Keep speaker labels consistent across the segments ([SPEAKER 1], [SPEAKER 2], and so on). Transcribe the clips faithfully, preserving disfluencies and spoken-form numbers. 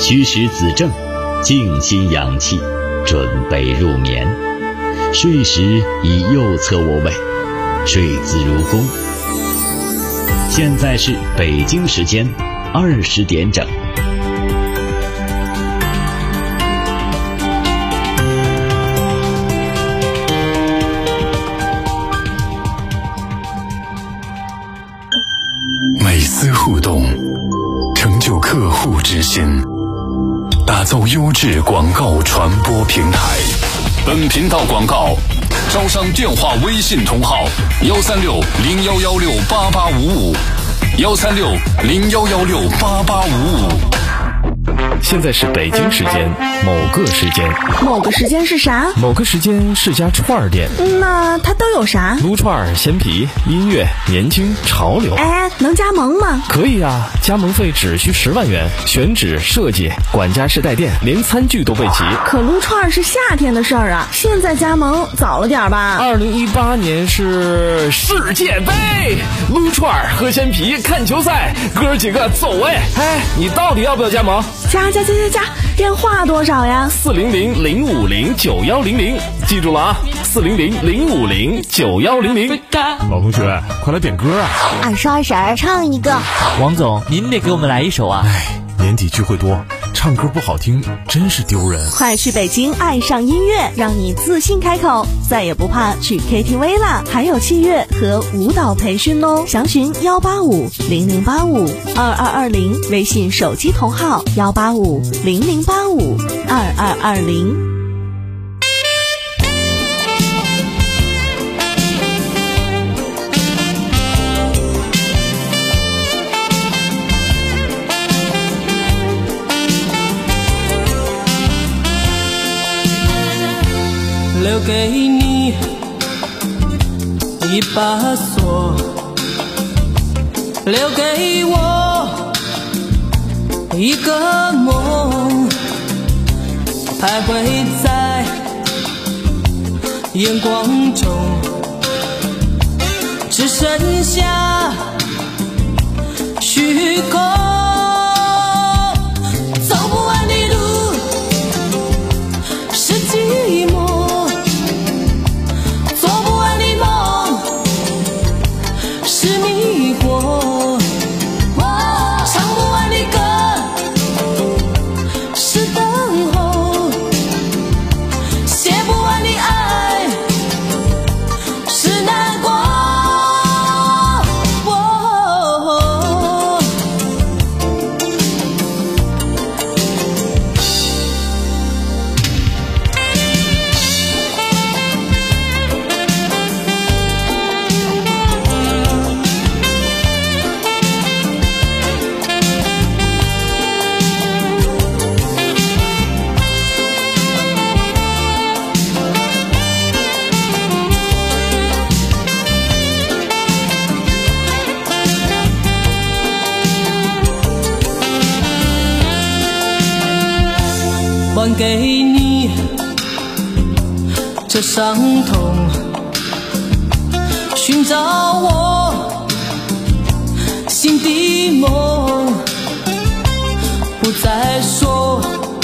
[SPEAKER 1] 虚实子正，静心养气，准备入眠。睡时以右侧卧位，睡姿如弓。现在是北京时间二十点整。
[SPEAKER 2] 每丝互动，成就客户之心，打造优质广告传播平台。本频道广告招商电话微信同号：幺三六零幺幺六八八五五，幺三六零幺幺六八八五五。
[SPEAKER 3] 现在是北京时间某个时间，
[SPEAKER 4] 某个时间是啥？
[SPEAKER 3] 某个时间是家串儿店。
[SPEAKER 4] 那它都有啥？
[SPEAKER 3] 撸串、鲜皮、音乐、年轻、潮流。
[SPEAKER 4] 哎，能加盟吗？
[SPEAKER 3] 可以啊，加盟费只需十万元，选址、设计、管家式带电，连餐具都备齐。
[SPEAKER 4] 可撸串是夏天的事儿啊，现在加盟早了点吧？
[SPEAKER 3] 二零一八年是世界杯，撸串、喝鲜皮、看球赛，哥几个走哎！哎，你到底要不要加盟？
[SPEAKER 4] 加加加加加，电话多少呀？
[SPEAKER 3] 四零零零五零九幺零零，记住了啊，四零零零五零九幺零零。
[SPEAKER 5] 老同学，快来点歌啊！
[SPEAKER 6] 二十二婶唱一个。
[SPEAKER 7] 王总，您得给我们来一首啊！
[SPEAKER 5] 哎，年底聚会多，唱歌不好听真是丢人。
[SPEAKER 4] 快去北京爱上音乐，让你自信开口，再也不怕去 K T V 啦！还有器乐和舞蹈培训哦，详询幺八五零零八五二二二零，微信手机同号幺八五零零八五二二二零。
[SPEAKER 8] 留给你一把锁，留给我一个梦，徘徊在眼光中，只剩下虚空。走不完的路是寂寞，是迷惑，唱不完的歌是等候，写不完的爱是难过。还给你这伤痛，寻找我心的梦，不再说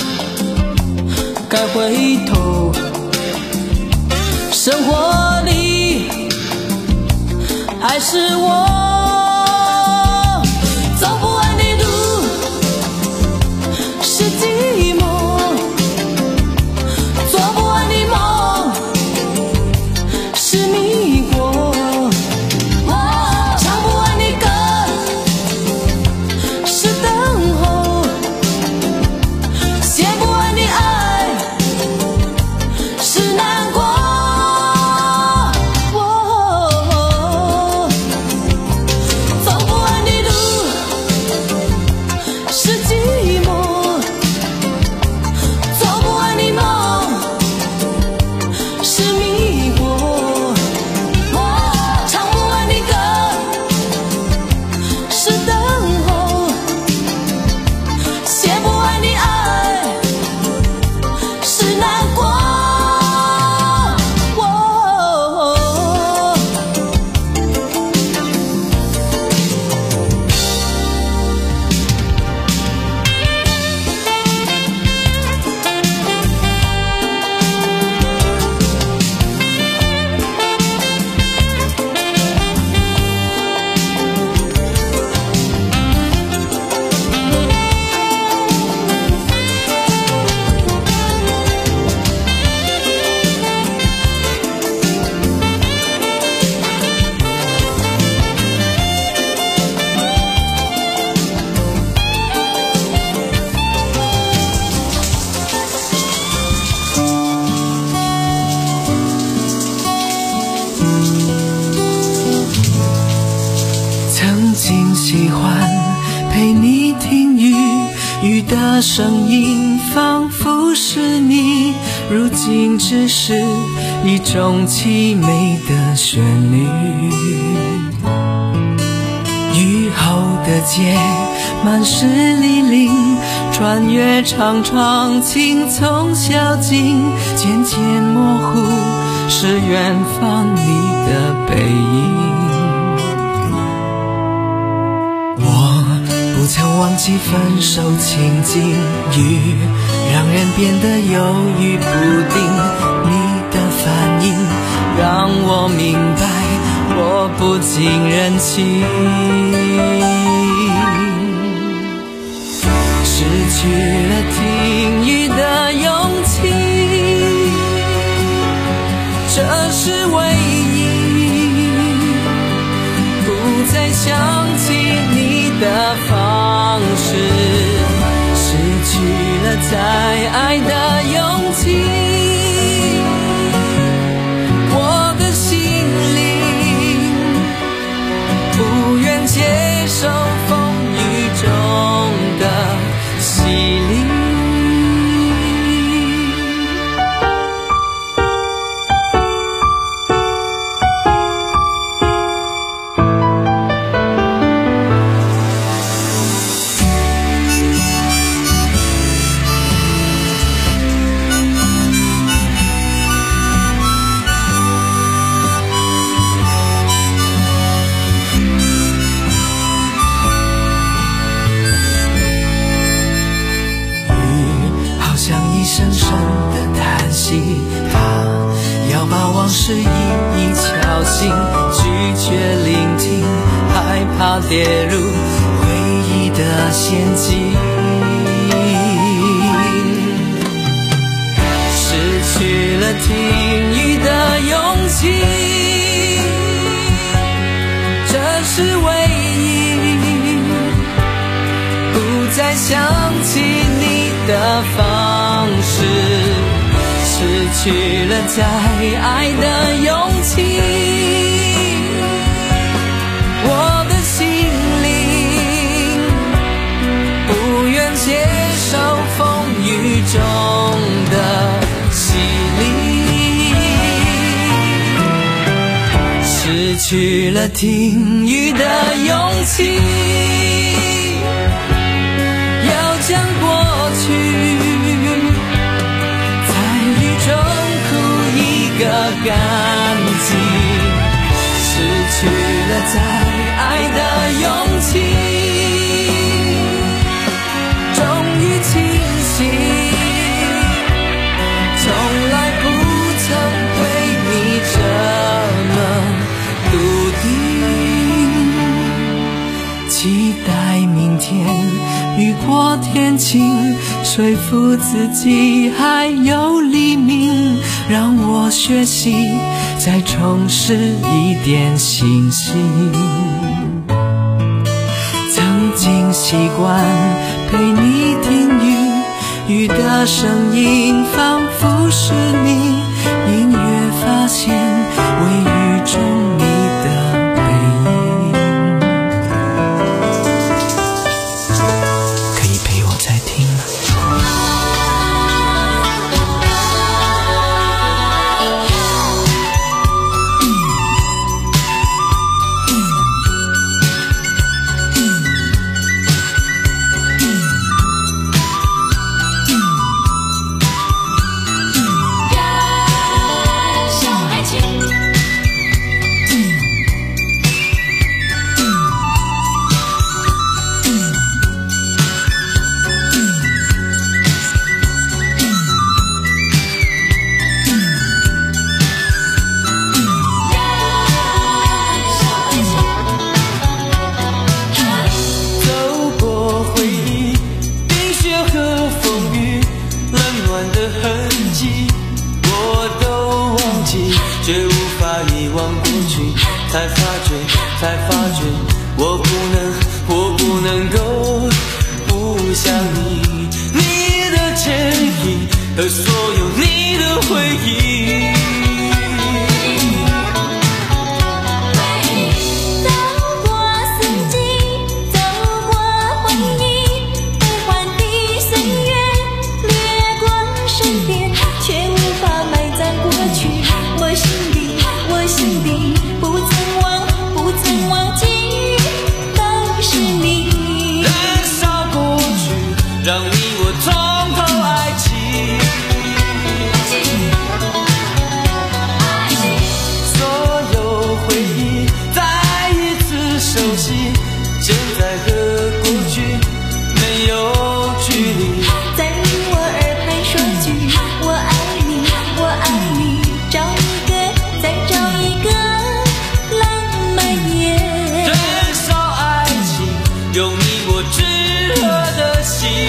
[SPEAKER 8] 该回头，生活里还是我。走不完的路是寂寞，做不完的梦是迷惑，唱不完的歌是等候，写不完的爱是难过。
[SPEAKER 9] 曾经喜欢陪你听雨，雨的声音仿佛是你，如今只是一种凄美的旋律。雨后的街满是泥泞，穿越长窗，青葱小径，渐渐模糊是远方你的背影。我不曾忘记分手情景，雨让人变得犹豫不定，你的反应让我明白我不近人情。失去了听雨的勇气，这是唯一，不再想起你的方式，失去了再爱的勇气，我的心灵不愿接受风雨中的洗礼。深深的叹息，他要把往事一一敲醒，拒绝聆听，害怕跌入回忆的陷阱。失去了听雨的勇气，这是唯一，不再想起你的方式，失去了再爱的勇气，我的心灵不愿接受风雨中的洗礼，失去了听雨的勇气，要将过去个干净，失去了再爱的勇气，终于清醒，从来不曾对你这么笃定，期待明天雨过天晴，说服自己还有黎明，让我学习再重拾一点信心。曾经习惯陪你听雨，雨的声音仿佛是你，隐约发现微雨中你的背影。可以陪我再听吗？才发觉，才发觉，我不能，我不能够不想你，你的身影和所有你的回忆。走过四熟悉，现在和过去没有距离。
[SPEAKER 8] 在我耳畔说句我爱你，我爱你，找一个，再找一个浪漫夜。
[SPEAKER 9] 燃烧爱情，用你我炙热的心。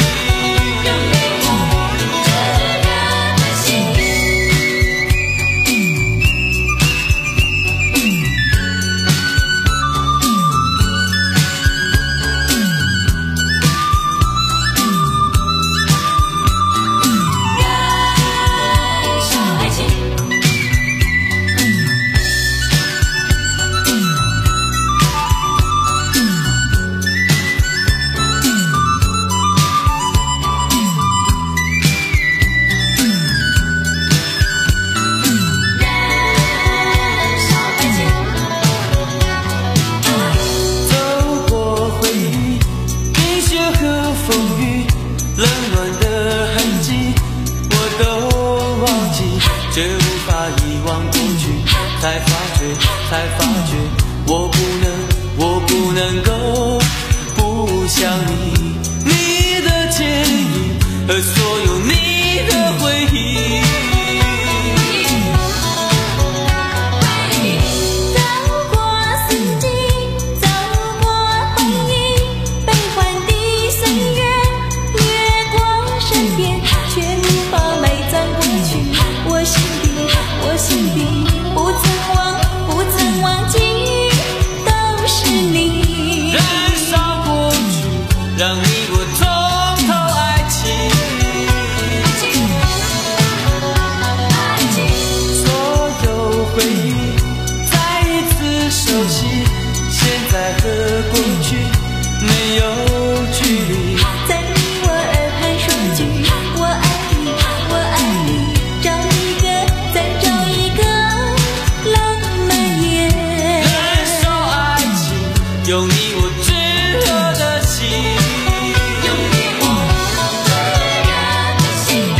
[SPEAKER 9] 却无法遗忘过去，才发觉，才发觉，我不能，我不能够不想你，你的牵引和所有你的回忆。
[SPEAKER 8] 走过四季，走过回忆，悲欢的岁月掠过身边，却无法埋葬过去。我心底，我心底不曾忘，不曾忘记，都是你。
[SPEAKER 9] 燃烧过去，让你我从头爱起。所有回忆再一次熟悉，现在和过去没有距离。
[SPEAKER 8] 在你我耳畔说句我爱你，我爱你，找一个，再找一个浪漫夜。
[SPEAKER 9] 燃烧爱情，用你我炙热的心。用你我炙热的心。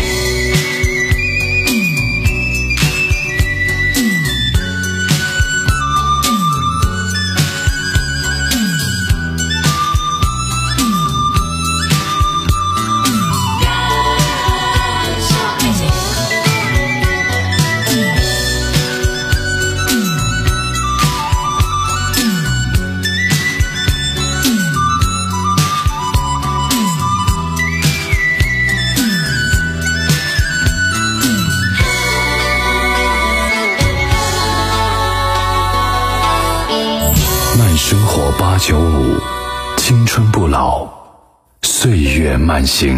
[SPEAKER 9] 燃烧爱情。
[SPEAKER 2] 慢生活八九五，青春不老，岁月慢行。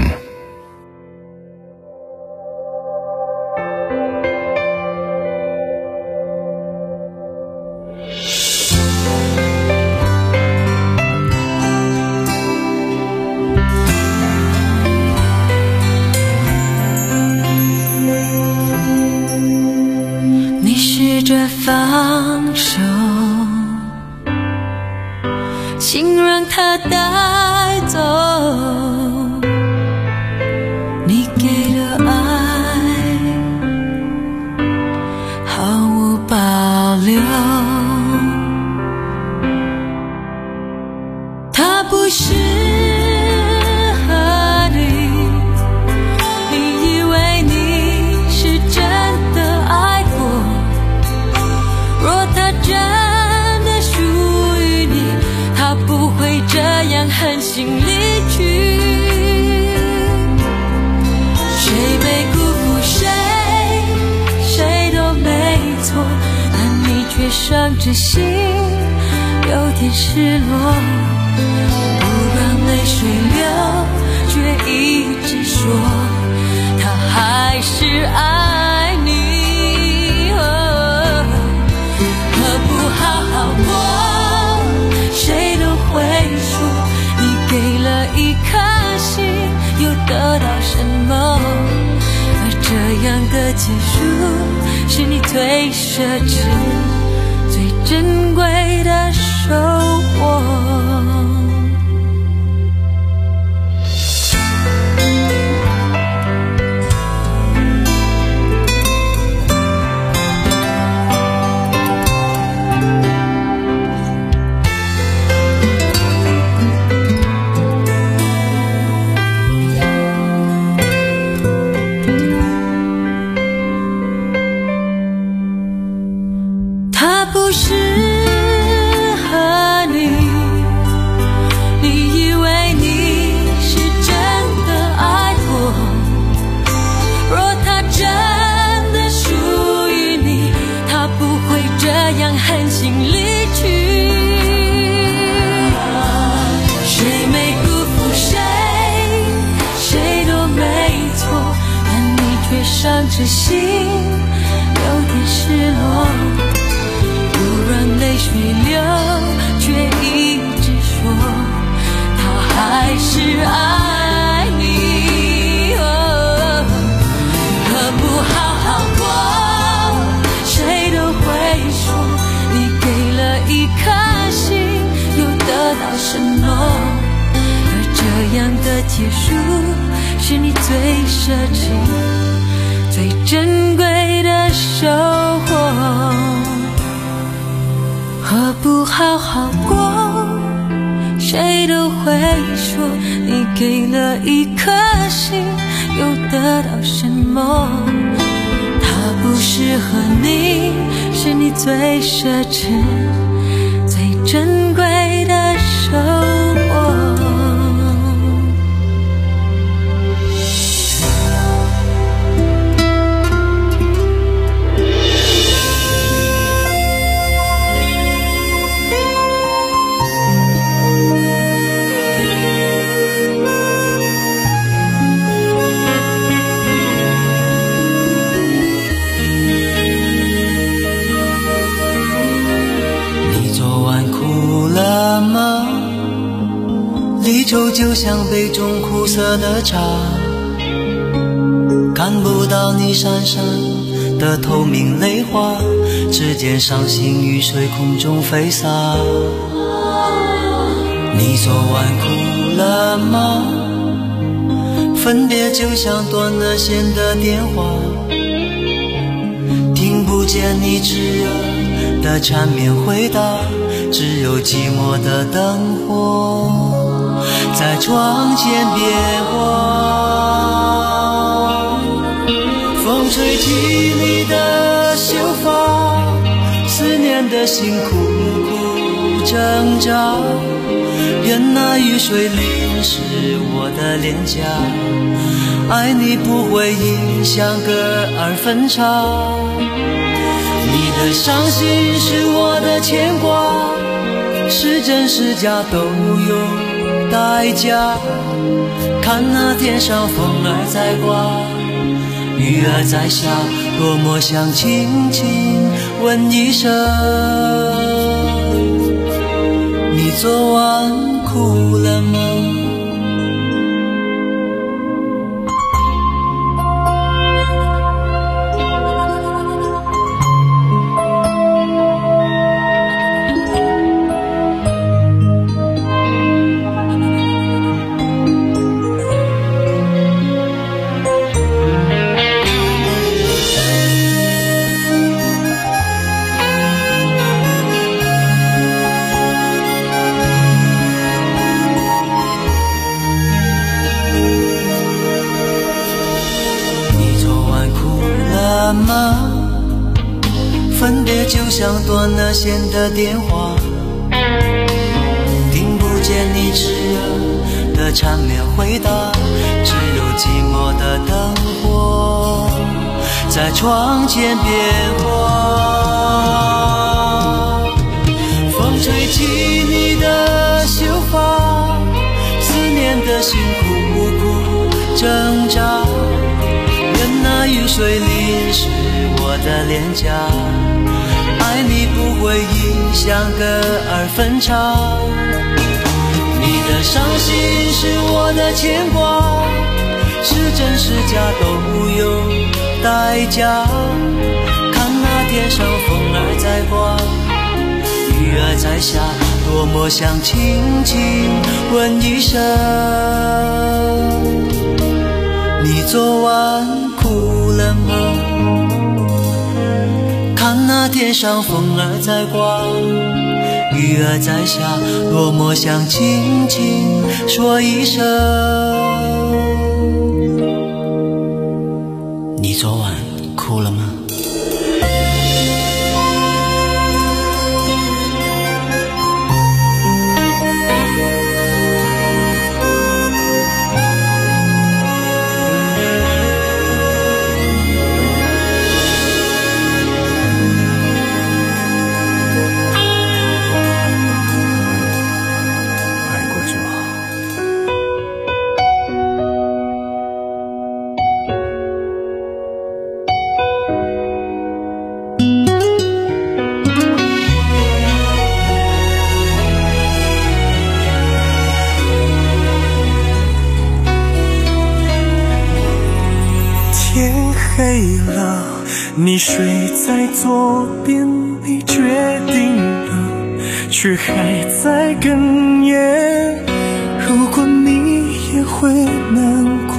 [SPEAKER 8] 你试着放手，请让它带走你给的爱，毫无保留。它不适合你，你以为你是真的爱过，若它真的属于你，它不会这样狠心离去。谁没辜负谁，谁都没错，但你却伤着心，有点失落。不让泪水流，却一直说他还是爱你。哦，何不好好过？谁都会说，你给了一颗心，又得到什么？而这样的结束，是你最奢侈、最珍贵的收获。 着心有点失落，不让泪水流，却一直说他还是爱你。哦，何不好好过？谁都会说你给了一颗心，又得到什么？而这样的结束，是你最奢侈、最珍贵的收获。何不好好过？谁都会说你给了一颗心，又得到什么？它不适合你，是你最奢侈、最珍贵的收获。离愁就像杯中苦涩的茶，看不到你闪闪的透明泪花，只见伤心雨水空中飞洒。你昨晚哭了吗？分别就像断了线的电话，听不见你炽热的缠绵回答，只有寂寞的灯火在窗前变化。风吹起你的秀发，思念的心苦苦挣扎，任那雨水淋湿我的脸颊，爱你不会因相隔而分岔。你的伤心是我的牵挂，是真是假都有代价。看那天上风儿在刮，雨儿在下，多么想轻轻问一声，你昨晚哭了吗？分别就像断了线的电话，听不见你炽热的缠绵回答，只有寂寞的灯火在窗前变化。风吹起你的秀发，思念的心苦苦挣扎，任那雨水淋湿我的脸颊，爱你不会因相隔而分岔。你的伤心是我的牵挂，是真是假都有代价。看那天上风儿在刮，雨儿在下，多么想轻轻问一声，你昨晚哭了吗？看那天上风儿在刮，雨儿在下，多么想轻轻说一声，你昨晚哭了吗？
[SPEAKER 9] 黑了，你睡在左边，你决定了，却还在哽咽。如果你也会难过，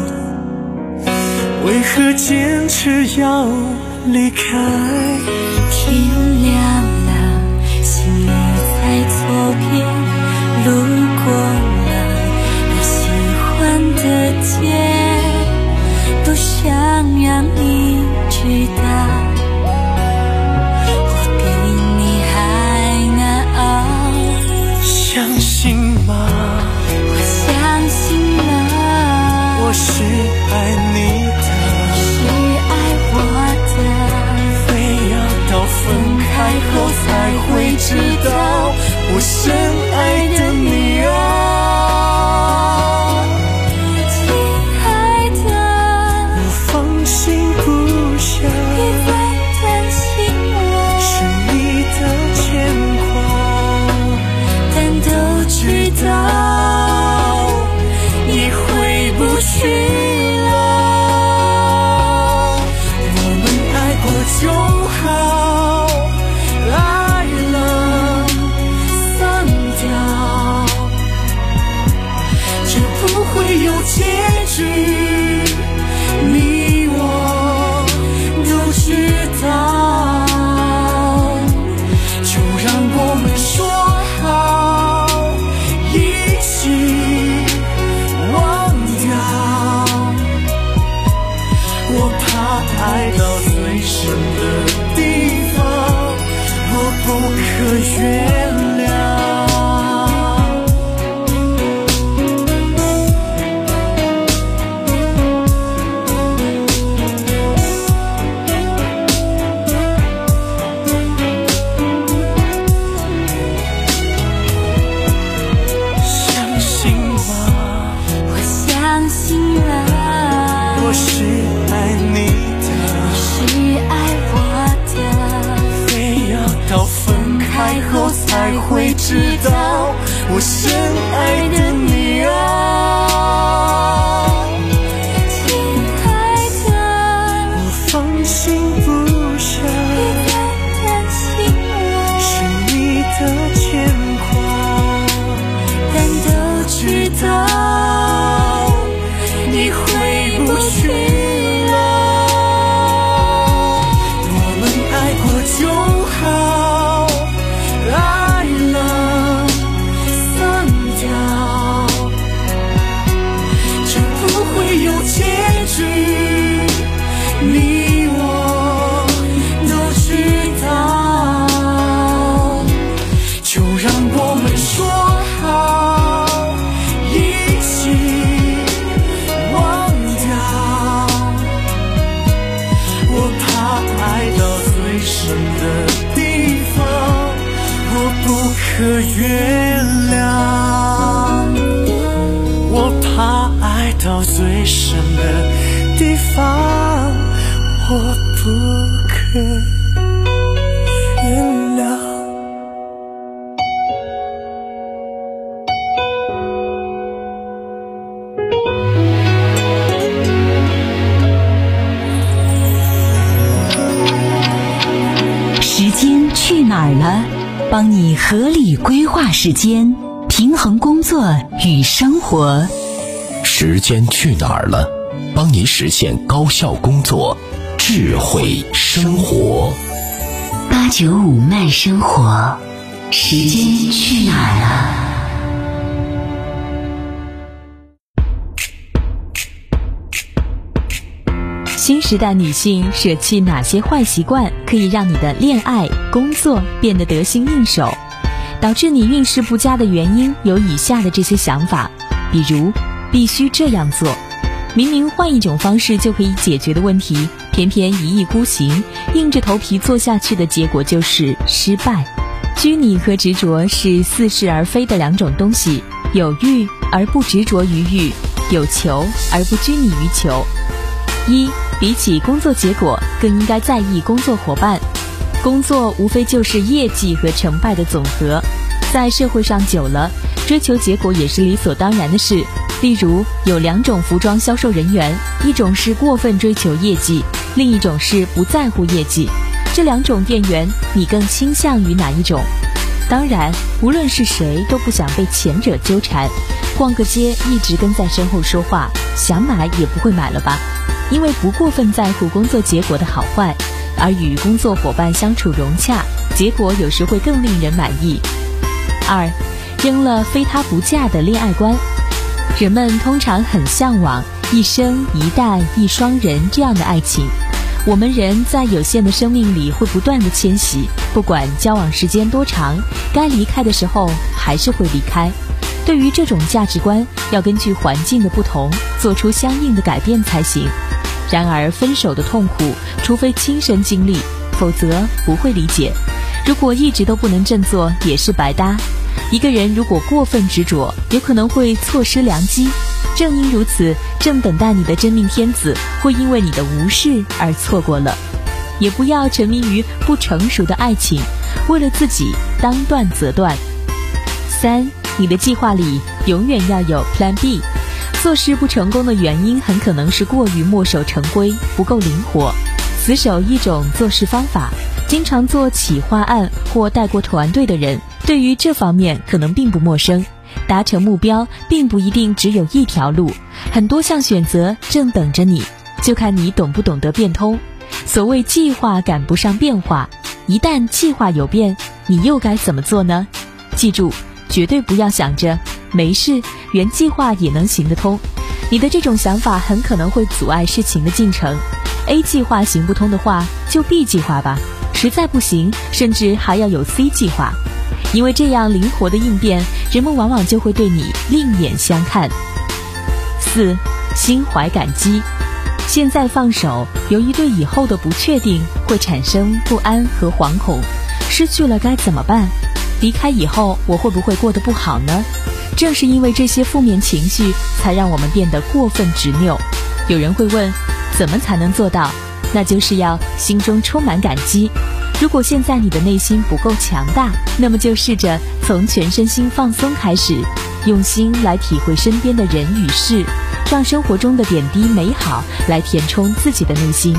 [SPEAKER 9] 为何坚持要离开？
[SPEAKER 8] 天亮了，心里在左边，路过了你喜欢的街，不想让你知道，我比你还难熬。
[SPEAKER 9] 相信吗？
[SPEAKER 8] 我相信了，
[SPEAKER 9] 我是爱你的，
[SPEAKER 8] 是爱我的，
[SPEAKER 9] 非要到分开后才会知道，我深爱的你啊。才会知道我深爱的你啊，
[SPEAKER 8] 亲爱的，
[SPEAKER 9] 我放心不下，
[SPEAKER 8] 别再担心我，
[SPEAKER 9] 是你的牵挂，
[SPEAKER 8] 但都知道你回不去了，
[SPEAKER 9] 我们爱过就好，爱了散掉，这不会有结局，你我都知道，就让我们说好一起忘掉，我怕爱到最深的地方我不可原谅，我怕爱到最深的地方我不可原谅。
[SPEAKER 10] 时间去哪儿了？帮你合理规划时间，平衡工作与生活。
[SPEAKER 11] 时间去哪儿了？帮你实现高效工作，智慧生活。
[SPEAKER 10] 八九五慢生活，时间去哪儿了？
[SPEAKER 4] 新时代女性舍弃哪些坏习惯，可以让你的恋爱、工作变得得心应手？导致你运势不佳的原因有以下的这些想法，比如必须这样做，明明换一种方式就可以解决的问题，偏偏一意孤行，硬着头皮做下去的结果就是失败。拘泥和执着是似是而非的两种东西，有欲而不执着于欲，有求而不拘泥于求。一，比起工作结果，更应该在意工作伙伴。工作无非就是业绩和成败的总和，在社会上久了，追求结果也是理所当然的事。
[SPEAKER 12] 例如，有两种服装销售人员，一种是过分追求业绩，另一种是不在乎业绩。这两种店员，你更倾向于哪一种？当然，无论是谁都不想被前者纠缠。逛个街一直跟在身后说话，想买也不会买了吧？因为不过分在乎工作结果的好坏，而与工作伙伴相处融洽，结果有时会更令人满意。二，扔了非他不嫁的恋爱观。人们通常很向往一生一代一双人这样的爱情。我们人在有限的生命里会不断的迁徙，不管交往时间多长，该离开的时候还是会离开。对于这种价值观，要根据环境的不同，做出相应的改变才行。然而分手的痛苦，除非亲身经历，否则不会理解。如果一直都不能振作，也是白搭。一个人如果过分执着，有可能会错失良机。正因如此，正等待你的真命天子会因为你的无视而错过了。也不要沉迷于不成熟的爱情，为了自己当断则断。三，你的计划里永远要有 Plan B。 做事不成功的原因很可能是过于墨守成规，不够灵活，死守一种做事方法。经常做企划案或带过团队的人，对于这方面可能并不陌生。达成目标并不一定只有一条路，很多项选择正等着你，就看你懂不懂得变通。所谓计划赶不上变化，一旦计划有变，你又该怎么做呢？记住，绝对不要想着没事，原计划也能行得通。你的这种想法很可能会阻碍事情的进程。 A 计划行不通的话，就 B 计划吧，实在不行，甚至还要有 C 计划。因为这样灵活的应变，人们往往就会对你另眼相看。四，心怀感激。现在放手，由于对以后的不确定，会产生不安和惶恐。失去了该怎么办？离开以后，我会不会过得不好呢？正是因为这些负面情绪，才让我们变得过分执拗。有人会问，怎么才能做到？那就是要心中充满感激。如果现在你的内心不够强大，那么就试着从全身心放松开始，用心来体会身边的人与事，让生活中的点滴美好来填充自己的内心。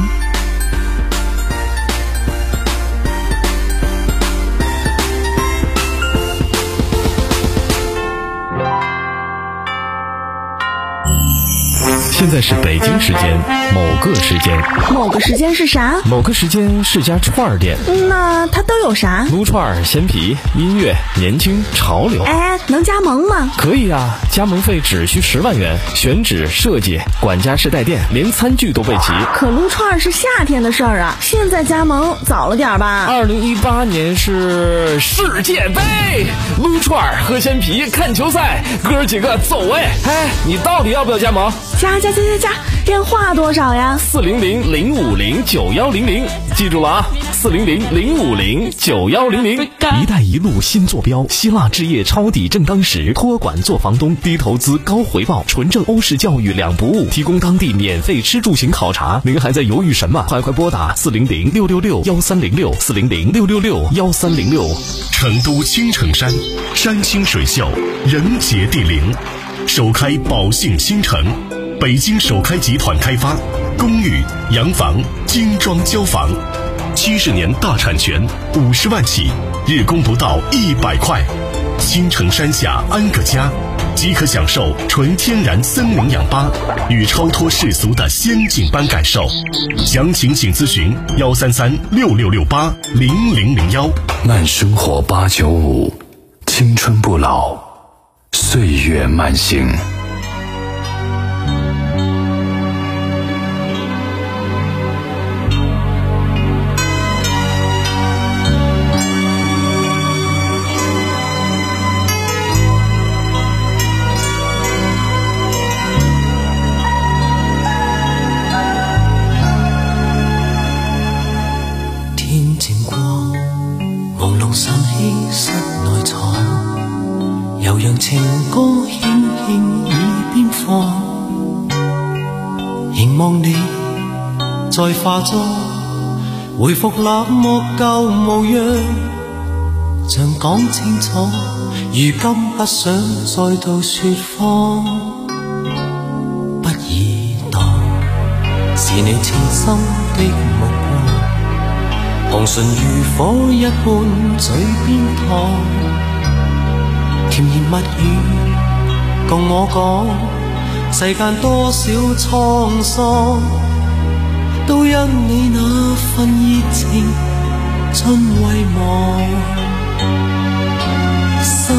[SPEAKER 5] 现在是北京时间某个时间，
[SPEAKER 4] 某个时间是啥？
[SPEAKER 5] 某个时间是家串儿店。
[SPEAKER 4] 那它都有啥？
[SPEAKER 5] 撸串、鲜皮、音乐、年轻、潮流。
[SPEAKER 4] 哎，能加盟吗？
[SPEAKER 5] 可以啊，加盟费只需十万元，选址、设计、管家式带电，连餐具都备齐。
[SPEAKER 4] 可撸串是夏天的事儿啊，现在加盟早了点吧？
[SPEAKER 3] 二零一八年是世界杯，撸串、喝鲜皮、看球赛，哥几个走位。哎，你到底要不要加盟？
[SPEAKER 4] 加加加加加，电话多少呀？
[SPEAKER 3] 四零零零五零九幺零零，记住了啊，四零零零五零九幺零零。
[SPEAKER 11] 一带一路新坐标，希腊置业抄底正当时，托管做房东，低投资高回报，纯正欧式教育两不误，提供当地免费吃住行考察。您还在犹豫什么？快快拨打四零零六六六幺三零六四零零六六六幺三零六。
[SPEAKER 2] 成都青城山，山清水秀，人杰地灵，首开宝兴新城。北京首开集团开发公寓、洋房、精装交房，七十年大产权，五十万起，日供不到一百块。青城山下安个家，即可享受纯天然森林氧吧与超脱世俗的仙境般感受。详情请咨询幺三三六六六八零零零幺。
[SPEAKER 11] 慢生活八九五，青春不老，岁月慢行。
[SPEAKER 9] 又讓情歌輕輕耳邊放，凝望你在化妝，回復那麼舊模樣，像講清楚，如今不想再度説謊。 是你情深的目光，紅唇如火一般嘴邊燙，甜言蜜語共我講，世間多少滄桑，都因你那份熱情盡遺忘。心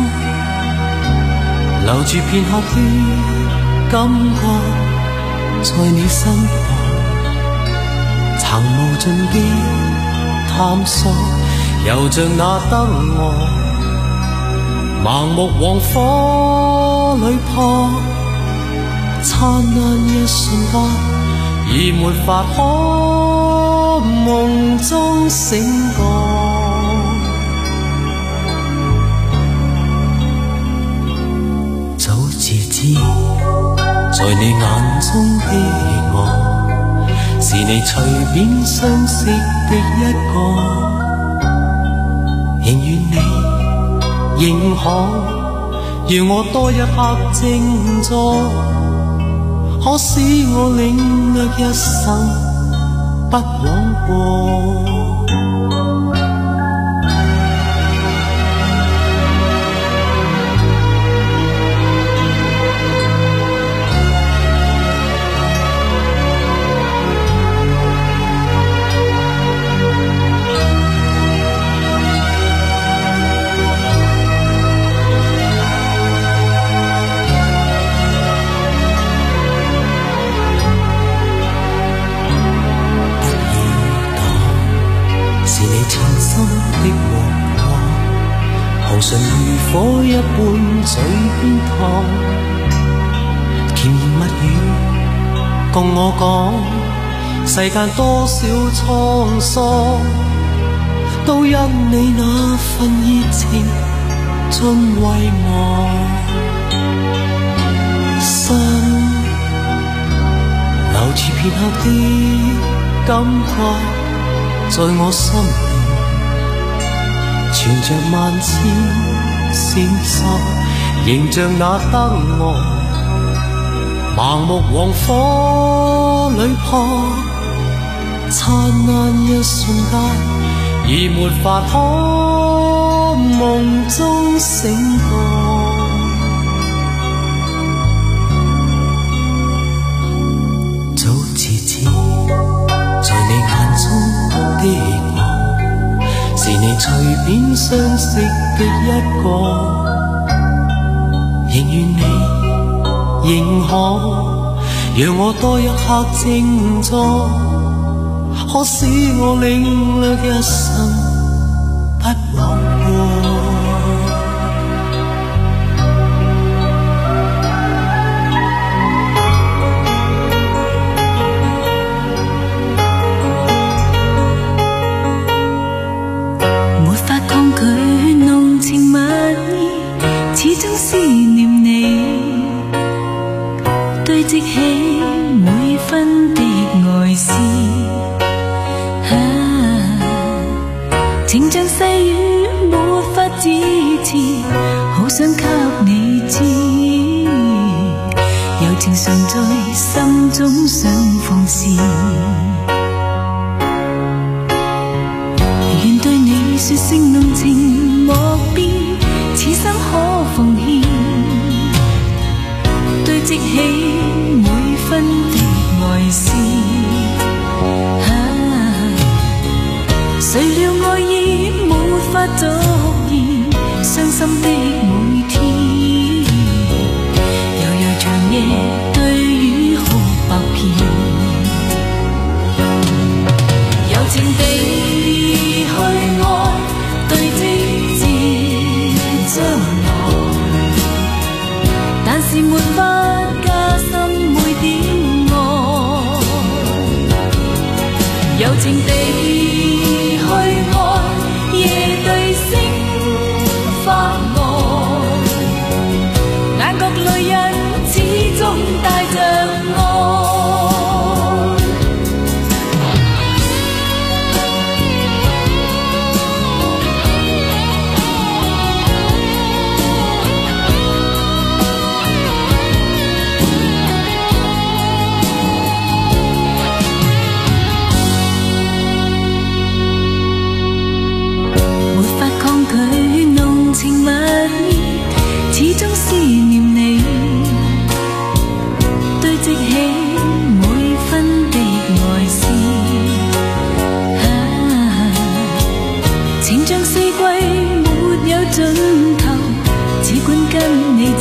[SPEAKER 9] 留住片刻的感覺，在你身旁曾無盡的探索，又像那燈蛾盲目往火裏撲，燦爛一瞬間已沒法可夢中醒覺。早自知在你眼中的我，是你隨便相識的一個，仍願你認可，讓我多一刻靜坐，可使我領略一生不枉過。紅唇如火一般嘴邊燙，甜言蜜語共我講，世間多少滄桑，都因你那份熱情盡遺忘。心留住片刻的感覺，在我心存着萬千線索，仍像那燈蛾盲目往火裏撲，燦爛一瞬間已沒法可夢中醒覺。早自知在你眼中的我，是你隨便相識的一個，仍願你認可，讓我多一刻靜坐，可使我領略一生不枉過。思念你，堆積起每分的愛思，啊，情像細雨沒法支持，好想給你知，柔情常在心中想放肆，願對你說聲濃情莫變，此生可奉獻，堆積起每分的愛思，啊，誰料愛意沒法續言，傷心的每天，悠悠長夜對雨哭百遍，柔情地去愛，對積將來，但是沒法加深每點愛，柔情地去愛，夜對星發呆，眼角淚印始終帶着愛。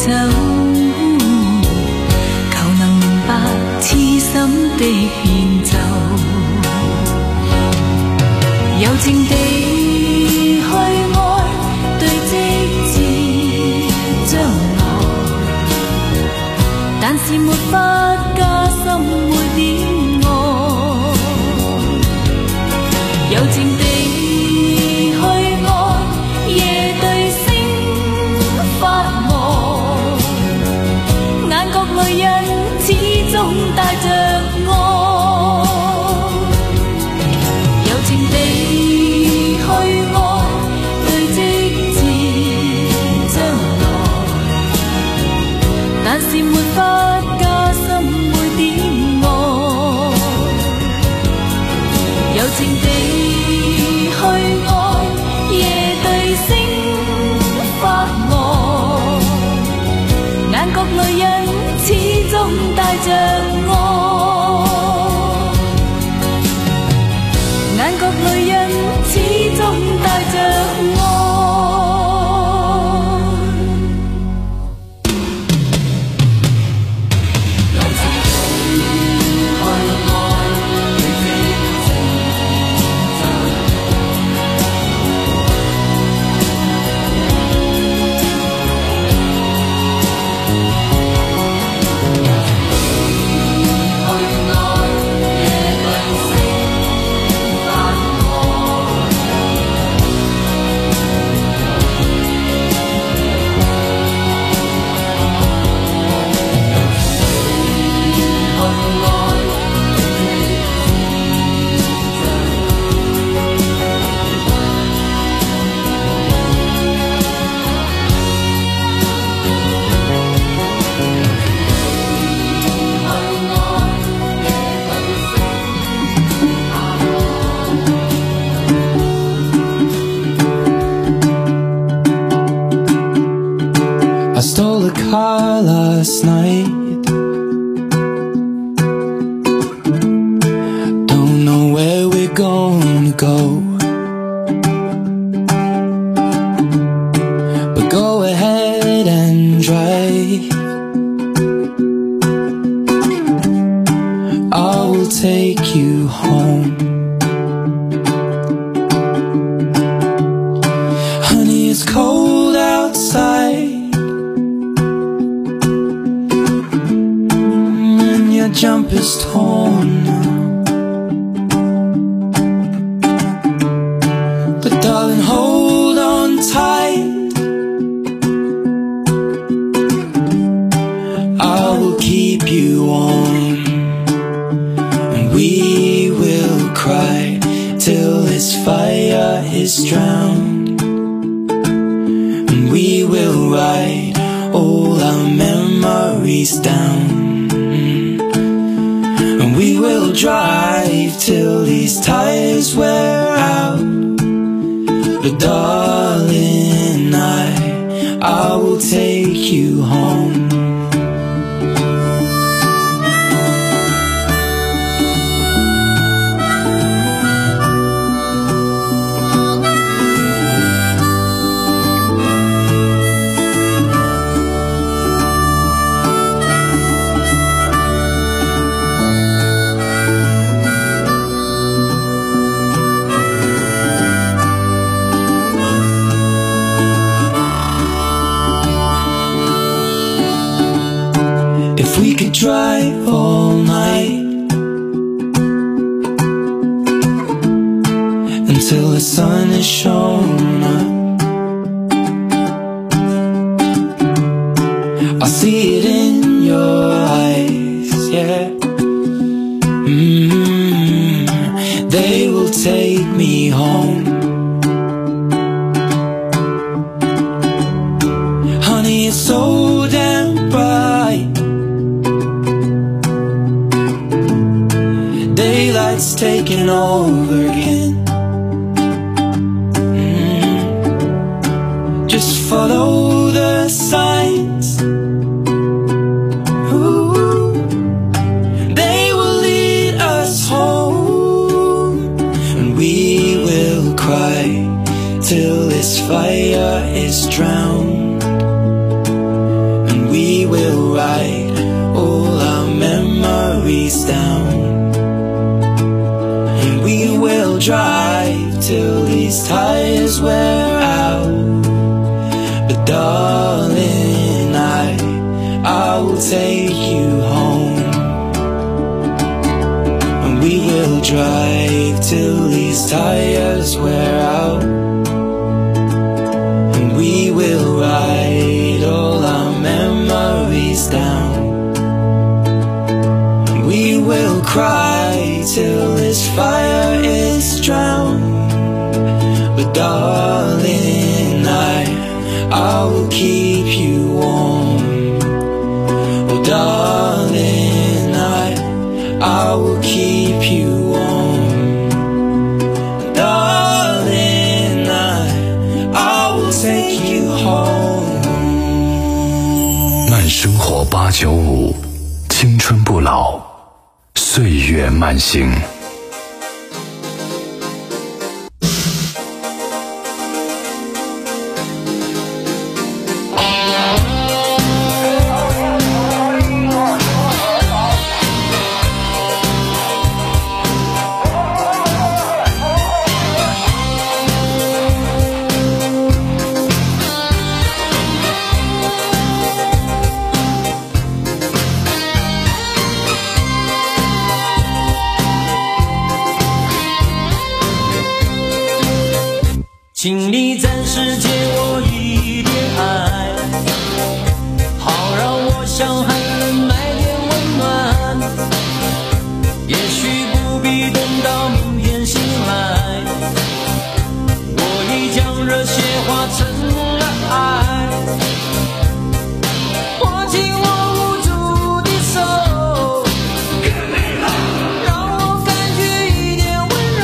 [SPEAKER 8] 走，求能明白痴心的獻奏，柔靜地去愛，對直至將來，但是沒法加深每點愛，柔靜地帶着愛，柔情地去愛，對直至將來，但是沒法加深每點愛，柔情地去愛，夜對星發呆，眼角淚印始終帶着愛，眼角淚印始終帶着愛。
[SPEAKER 9] I stole a car last night. Don't know where we're gonna go, but go ahead and drive. I will take you home. Honey, it's cold outside. Your jumper's torn now, but darling, hold on tight. I will keep you warm, and we will cry till this fire is drowned, and we will write all our memories down. We will drive till these tires wear out, but darling, I, I will take you home. If we could drive all night until the sun is shown up, I see it in your eyes, yeah. Mm-hmm. They will take me home. Honey, it's so damn bright. Daylight's taking over again. Mm. Just follow the signs. Ooh. They will lead us home, and we will cry till this fire is drowned, and write all our memories down, and we will drive till these tires wear out. But darling, I, I will take you home, and we will drive till these tires wear out, and we will write all our memories down. We will cry till this fire is drowned. But darling, I, I will keep you warm. Oh darling, I, I will keep you warm. Darling, I, I will take you home.
[SPEAKER 2] 慢生活八九五，青春不老，岁月慢行。
[SPEAKER 9] 请你暂时借我一点爱，好让我向寒冷买点温暖。也许不必等到明天醒来，我已将热血化成了爱。握紧我无助的手，让我感觉一点温柔。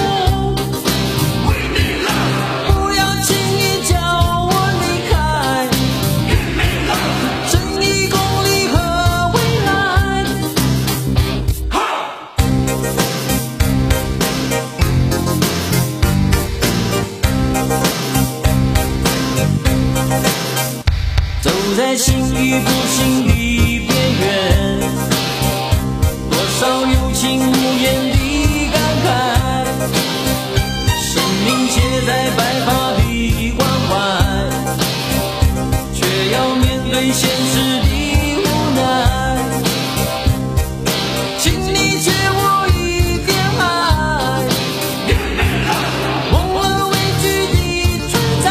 [SPEAKER 9] 在幸与不幸的边缘，多少有情无言的感慨，生命切在白发的关怀，却要面对现实的无奈。请你借我一点爱，梦和畏惧的存在，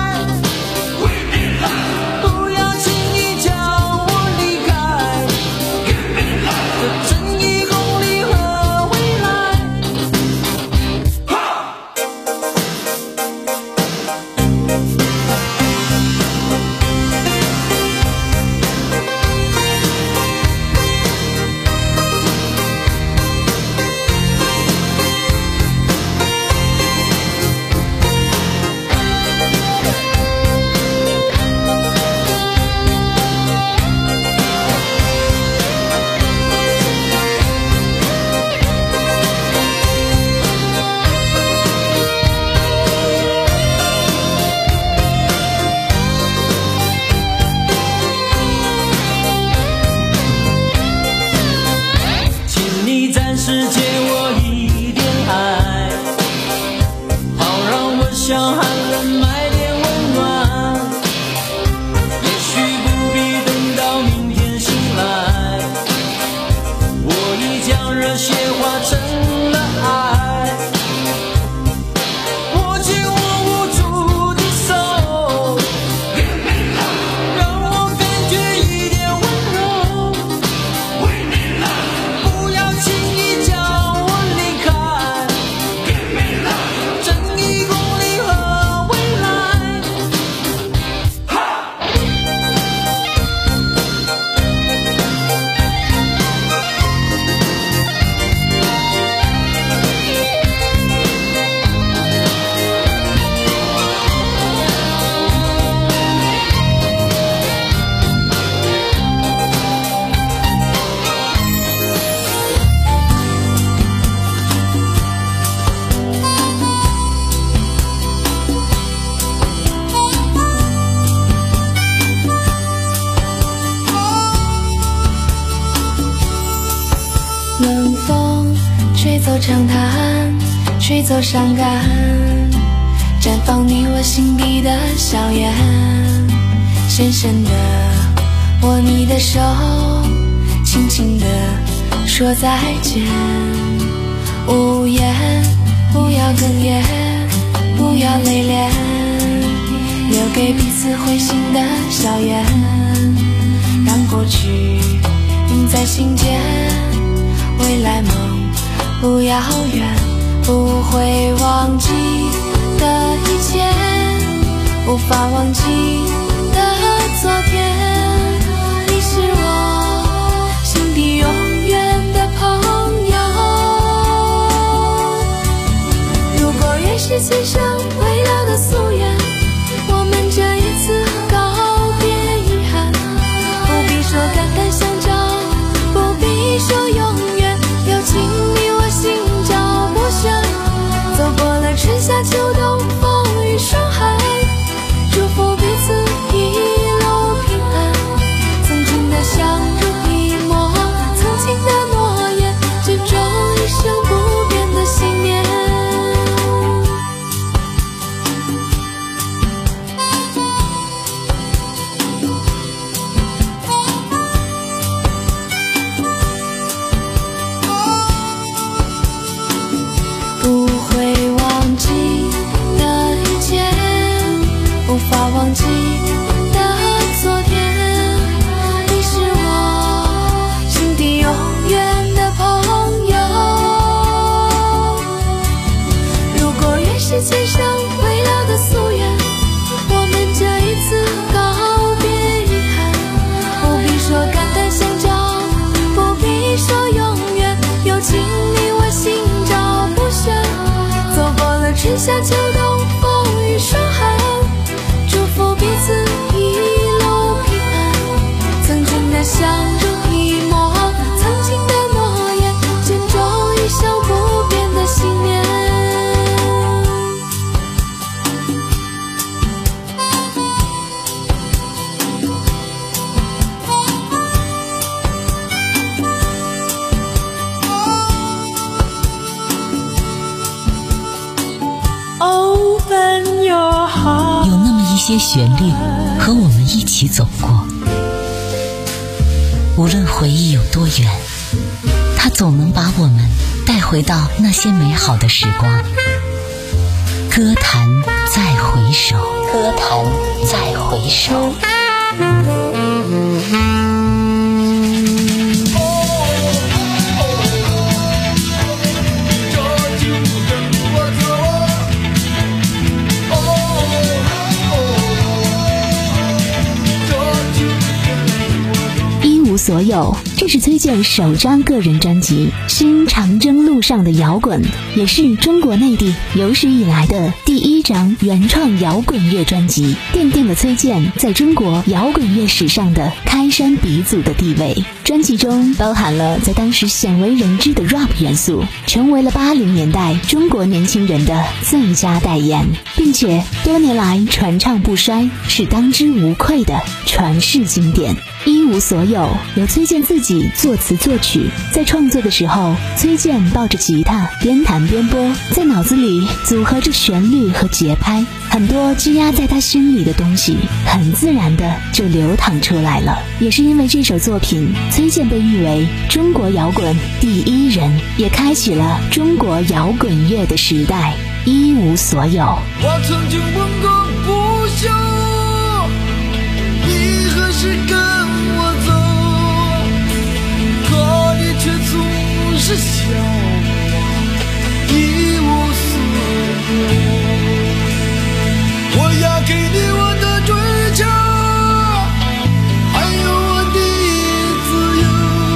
[SPEAKER 9] 正义、公理和未来。
[SPEAKER 2] 慢生活八九五，青春不老，岁月慢行。
[SPEAKER 8] 走长谈，水走山岗，绽放你我心底的笑颜。深深的握你的手，轻轻的说再见。无言，不要哽咽，不要泪恋，留给彼此会心的笑颜。让过去印在心间，未来梦不遥远，不会忘记的一切，无法忘记的昨天。你是我心底永远的朋友。如果越是今生未了的夙愿，我们这一次告别遗憾，不必说肝胆相照，不必说永远，有情你我心照不宣。走过了春夏秋冬风雨霜寒，祝福彼此一路平安。曾经的相濡以沫，曾经的诺言，珍重一生不变的信念。不会忘记的一切，无法忘记的昨天。你是我心底永远的朋友。如果越是今生未了的夙愿，我们这一次告别遗憾，不必说肝胆相照，不必说永远，有情你我心照不宣。走过了春夏秋冬风雨霜寒，祝福彼此一路平安。曾经的相濡以沫，曾经的诺言，珍重一生不变的信念。
[SPEAKER 10] 有那么一些旋律和我们一起走过，无论回忆有多远，它总能把我们带回到那些美好的时光。歌坛再回首，歌坛再回首。
[SPEAKER 4] 所有，这是崔健首张个人专辑《新长征路上的摇滚》，也是中国内地有史以来的第一张原创摇滚乐专辑，奠定了崔健在中国摇滚乐史上的开山鼻祖的地位。专辑中包含了在当时鲜为人知的 rap 元素，成为了八零年代中国年轻人的最佳代言，并且多年来传唱不衰，是当之无愧的传世经典。一无所有由崔健自己作词作曲，在创作的时候，崔健抱着吉他边弹边播，在脑子里组合着旋律和节拍，很多积压在他心里的东西很自然的就流淌出来了。也是因为这首作品，崔健被誉为中国摇滚第一人，也开启了中国摇滚乐的时代。一无所有。
[SPEAKER 13] 我曾经问个不休，你何时跟我走？可你却总是笑我一无所有。我要给你我的追求，还有我的自由，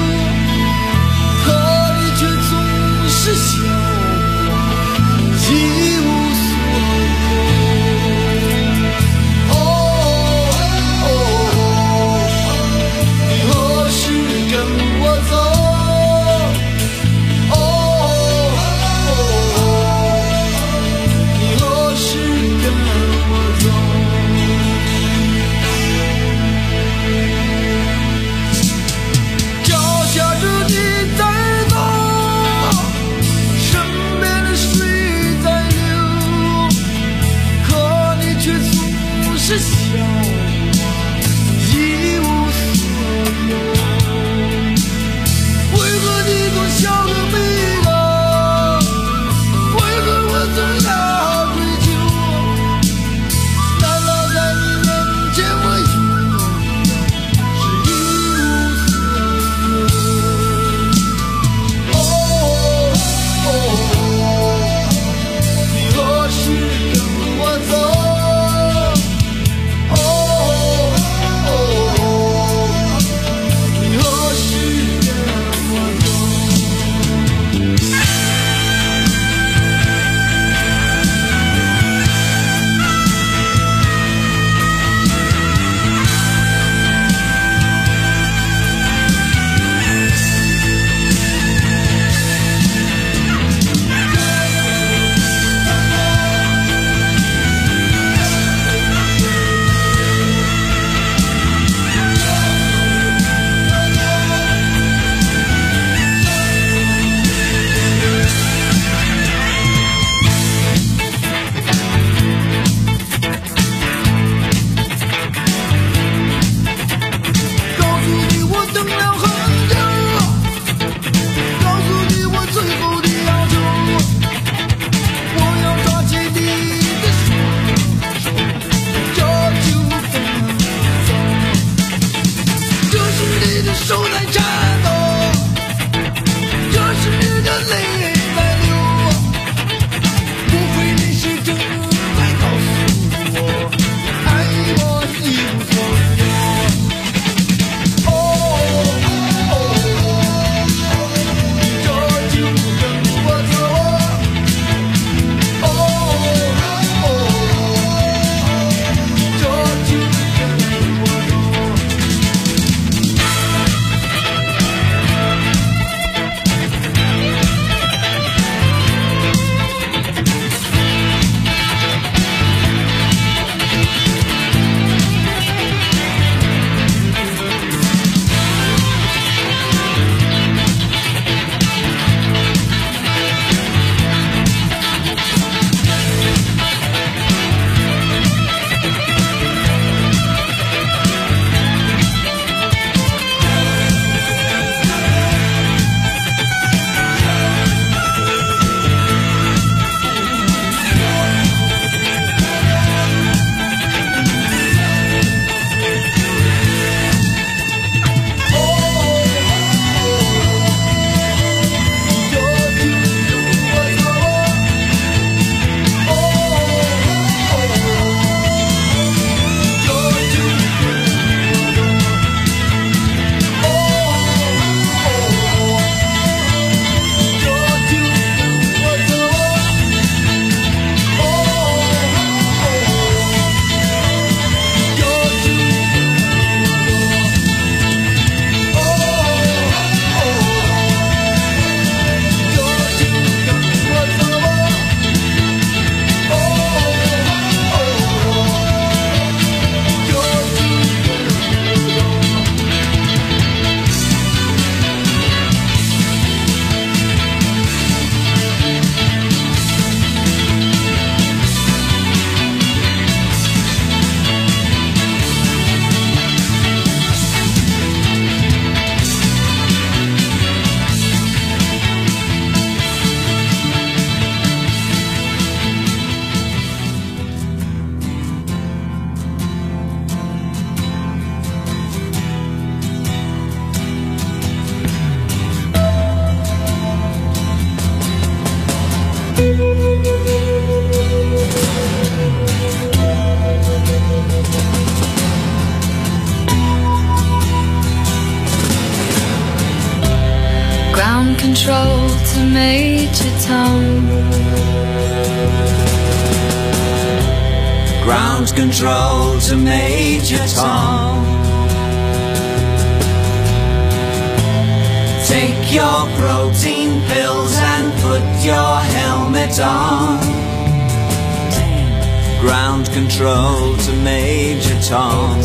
[SPEAKER 13] 可你却总是笑我一无所有。 手在颤抖，这是你的泪在流，不会你是真在告诉我，爱我一无所有。哦哦，这就跟我走。哦哦，这就跟我走。
[SPEAKER 8] Ground control to Major Tom.
[SPEAKER 14] Ground control to Major Tom. Take your protein pills and put your helmet on. Ground control to Major Tom.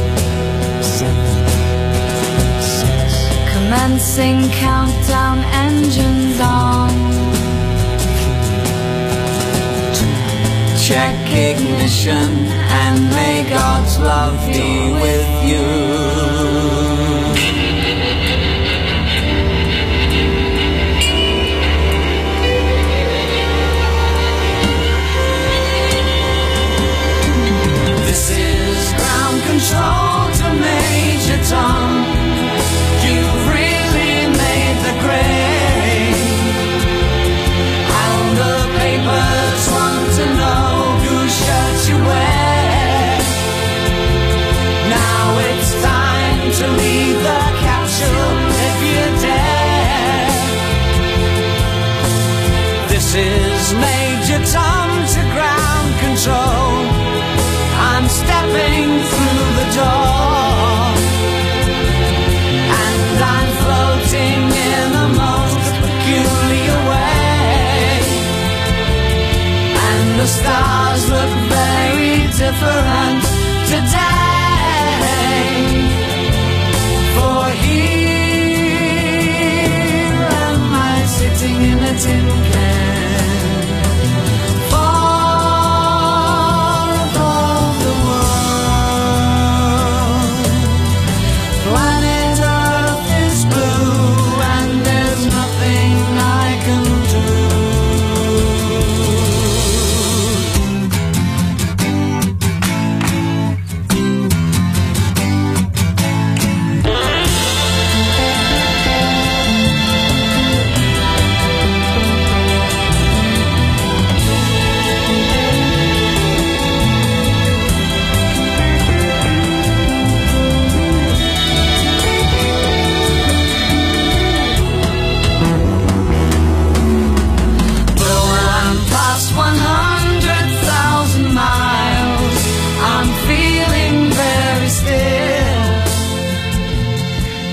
[SPEAKER 8] Commencing countdown, engines on.
[SPEAKER 14] Check ignition and may God's love be with you. This is ground control to Major Tom. You've really made the grade, and the papers want to know whose shirt you wear. Now it's time to leave the capsule if you dare. This is Major Tom to ground control. I'm stepping through the door, and I'm floating in the most peculiar way, and the stars look very different today. For here am I sitting in a tin can, far above the world, planet